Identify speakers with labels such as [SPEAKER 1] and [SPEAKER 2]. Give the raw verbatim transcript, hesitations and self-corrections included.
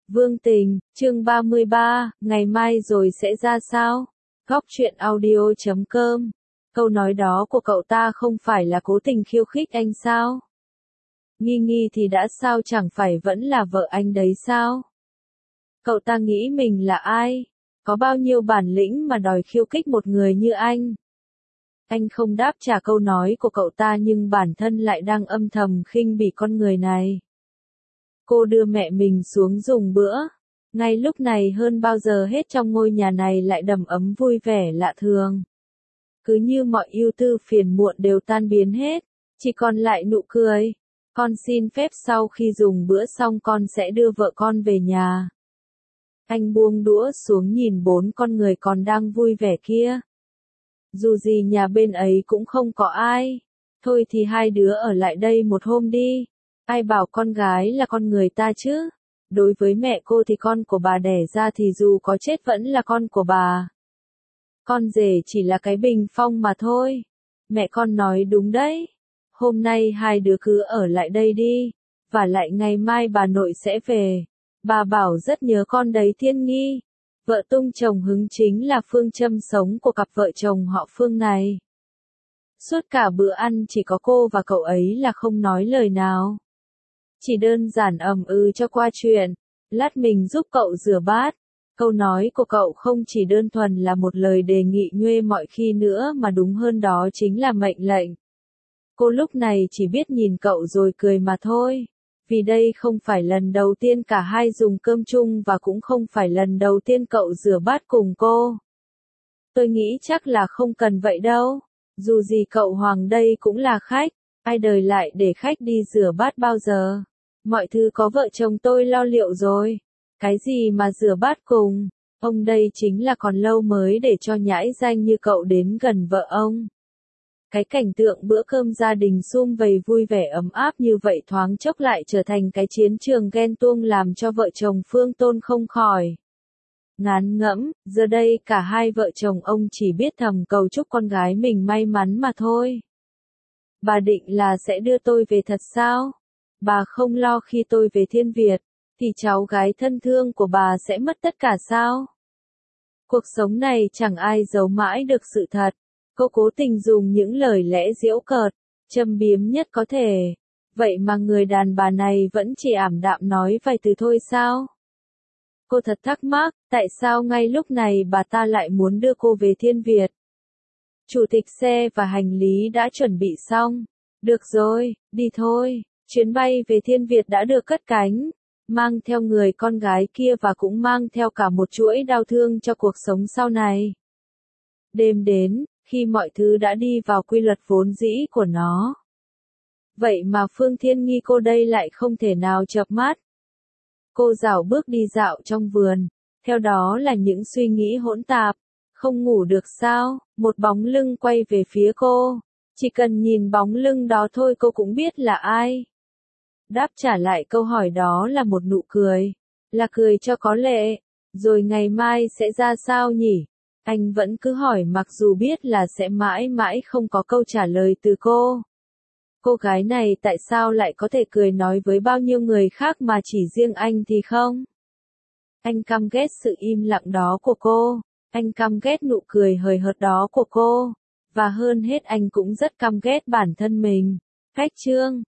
[SPEAKER 1] Vương Tình, chương ba mươi ba, ngày mai rồi sẽ ra sao? Góc truyện audio chấm com. Câu nói đó của cậu ta không phải là cố tình khiêu khích anh sao? Nghi nghi thì đã sao, chẳng phải vẫn là vợ anh đấy sao? Cậu ta nghĩ mình là ai? Có bao nhiêu bản lĩnh mà đòi khiêu khích một người như anh? Anh không đáp trả câu nói của cậu ta nhưng bản thân lại đang âm thầm khinh bỉ con người này. Cô đưa mẹ mình xuống dùng bữa. Ngay lúc này hơn bao giờ hết trong ngôi nhà này lại đầm ấm vui vẻ lạ thường. Cứ như mọi ưu tư phiền muộn đều tan biến hết, chỉ còn lại nụ cười. Con xin phép sau khi dùng bữa xong con sẽ đưa vợ con về nhà. Anh buông đũa xuống nhìn bốn con người còn đang vui vẻ kia. Dù gì nhà bên ấy cũng không có ai. Thôi thì hai đứa ở lại đây một hôm đi. Ai bảo con gái là con người ta chứ? Đối với mẹ cô thì con của bà đẻ ra thì dù có chết vẫn là con của bà. Con rể chỉ là cái bình phong mà thôi. Mẹ con nói đúng đấy. Hôm nay hai đứa cứ ở lại đây đi. Và lại ngày mai bà nội sẽ về. Bà bảo rất nhớ con đấy Thiên Nghi. Vợ tung chồng hứng chính là phương châm sống của cặp vợ chồng họ Phương này. Suốt cả bữa ăn chỉ có cô và cậu ấy là không nói lời nào. Chỉ đơn giản ầm ừ cho qua chuyện. Lát mình giúp cậu rửa bát. Câu nói của cậu không chỉ đơn thuần là một lời đề nghị nhuê mọi khi nữa mà đúng hơn đó chính là mệnh lệnh. Cô lúc này chỉ biết nhìn cậu rồi cười mà thôi. Vì đây không phải lần đầu tiên cả hai dùng cơm chung và cũng không phải lần đầu tiên cậu rửa bát cùng cô. Tôi nghĩ chắc là không cần vậy đâu. Dù gì cậu Hoàng đây cũng là khách. Ai đời lại để khách đi rửa bát bao giờ. Mọi thứ có vợ chồng tôi lo liệu rồi. Cái gì mà rửa bát cùng. Ông đây chính là còn lâu mới để cho nhãi danh như cậu đến gần vợ ông. Cái cảnh tượng bữa cơm gia đình sum vầy vui vẻ ấm áp như vậy thoáng chốc lại trở thành cái chiến trường ghen tuông làm cho vợ chồng Phương Tôn không khỏi ngán ngẫm. Giờ đây cả hai vợ chồng ông chỉ biết thầm cầu chúc con gái mình may mắn mà thôi. Bà định là sẽ đưa tôi về thật sao? Bà không lo khi tôi về Thiên Việt, thì cháu gái thân thương của bà sẽ mất tất cả sao? Cuộc sống này chẳng ai giấu mãi được sự thật. Cô cố tình dùng những lời lẽ giễu cợt, châm biếm nhất có thể. Vậy mà người đàn bà này vẫn chỉ ảm đạm nói vài từ thôi sao? Cô thật thắc mắc, tại sao ngay lúc này bà ta lại muốn đưa cô về Thiên Việt? Chủ tịch xe và hành lý đã chuẩn bị xong. Được rồi, đi thôi. Chuyến bay về Thiên Việt đã được cất cánh. Mang theo người con gái kia và cũng mang theo cả một chuỗi đau thương cho cuộc sống sau này. Đêm đến, khi mọi thứ đã đi vào quy luật vốn dĩ của nó. Vậy mà Phương Thiên Nghi cô đây lại không thể nào chợp mắt. Cô dạo bước đi dạo trong vườn, theo đó là những suy nghĩ hỗn tạp. Không ngủ được sao? Một bóng lưng quay về phía cô. Chỉ cần nhìn bóng lưng đó thôi cô cũng biết là ai. Đáp trả lại câu hỏi đó là một nụ cười. Là cười cho có lệ. Rồi ngày mai sẽ ra sao nhỉ? Anh vẫn cứ hỏi mặc dù biết là sẽ mãi mãi không có câu trả lời từ cô. Cô gái này tại sao lại có thể cười nói với bao nhiêu người khác mà chỉ riêng anh thì không? Anh căm ghét sự im lặng đó của cô. Anh căm ghét nụ cười hời hợt đó của cô. Và hơn hết anh cũng rất căm ghét bản thân mình. Cách chương